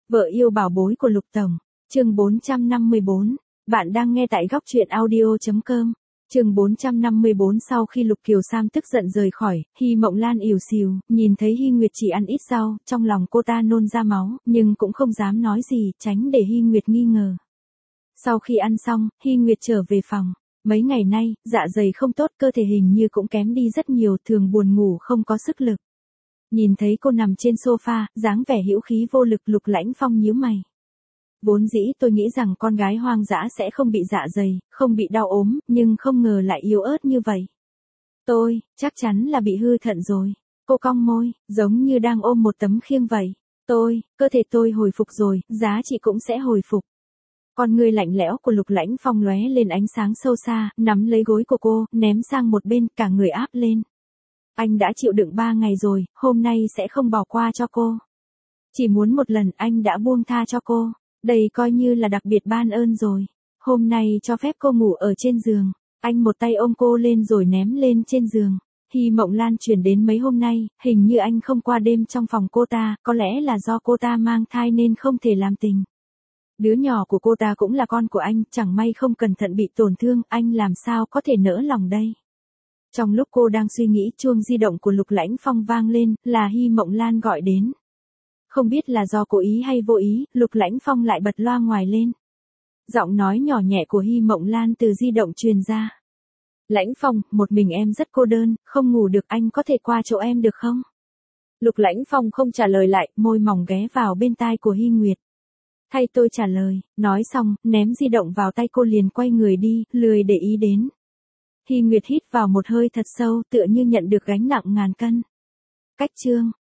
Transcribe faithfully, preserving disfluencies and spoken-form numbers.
Vợ yêu bảo bối của Lục Tổng, chương bốn trăm năm mươi bốn, bạn đang nghe tại góc truyện audio chấm com. Chương bốn trăm năm mươi bốn. Sau khi Lục Kiều Sam tức giận rời khỏi, Hy Mộng Lan ỉu xìu, nhìn thấy Hy Nguyệt chỉ ăn ít rau, trong lòng cô ta nôn ra máu, nhưng cũng không dám nói gì, tránh để Hy Nguyệt nghi ngờ. Sau khi ăn xong, Hy Nguyệt trở về phòng. Mấy ngày nay, dạ dày không tốt, cơ thể hình như cũng kém đi rất nhiều, thường buồn ngủ không có sức lực. Nhìn thấy cô nằm trên sofa, dáng vẻ hữu khí vô lực, Lục Lãnh Phong nhíu mày. Vốn dĩ tôi nghĩ rằng con gái hoang dã sẽ không bị dạ dày, không bị đau ốm, nhưng không ngờ lại yếu ớt như vậy. Tôi, chắc chắn là bị hư thận rồi. Cô cong môi, giống như đang ôm một tấm khiêng vậy. Tôi, cơ thể tôi hồi phục rồi, giá trị cũng sẽ hồi phục. Con người lạnh lẽo của Lục Lãnh Phong lóe lên ánh sáng sâu xa, nắm lấy gối của cô, ném sang một bên, cả người áp lên. Anh đã chịu đựng ba ngày rồi, hôm nay sẽ không bỏ qua cho cô. Chỉ muốn một lần anh đã buông tha cho cô. Đây coi như là đặc biệt ban ơn rồi. Hôm nay cho phép cô ngủ ở trên giường. Anh một tay ôm cô lên rồi ném lên trên giường. Hy Mộng Lan chuyển đến mấy hôm nay, hình như anh không qua đêm trong phòng cô ta, có lẽ là do cô ta mang thai nên không thể làm tình. Đứa nhỏ của cô ta cũng là con của anh, chẳng may không cẩn thận bị tổn thương, anh làm sao có thể nỡ lòng đây. Trong lúc cô đang suy nghĩ, chuông di động của Lục Lãnh Phong vang lên, là Hy Mộng Lan gọi đến. Không biết là do cố ý hay vô ý, Lục Lãnh Phong lại bật loa ngoài lên. Giọng nói nhỏ nhẹ của Hy Mộng Lan từ di động truyền ra. Lãnh Phong, một mình em rất cô đơn, không ngủ được, anh có thể qua chỗ em được không? Lục Lãnh Phong không trả lời lại, môi mỏng ghé vào bên tai của Hy Nguyệt. Thay tôi trả lời, nói xong, ném di động vào tay cô liền quay người đi, lười để ý đến. Hy Nguyệt hít vào một hơi thật sâu, tựa như nhận được gánh nặng ngàn cân. Cách chương.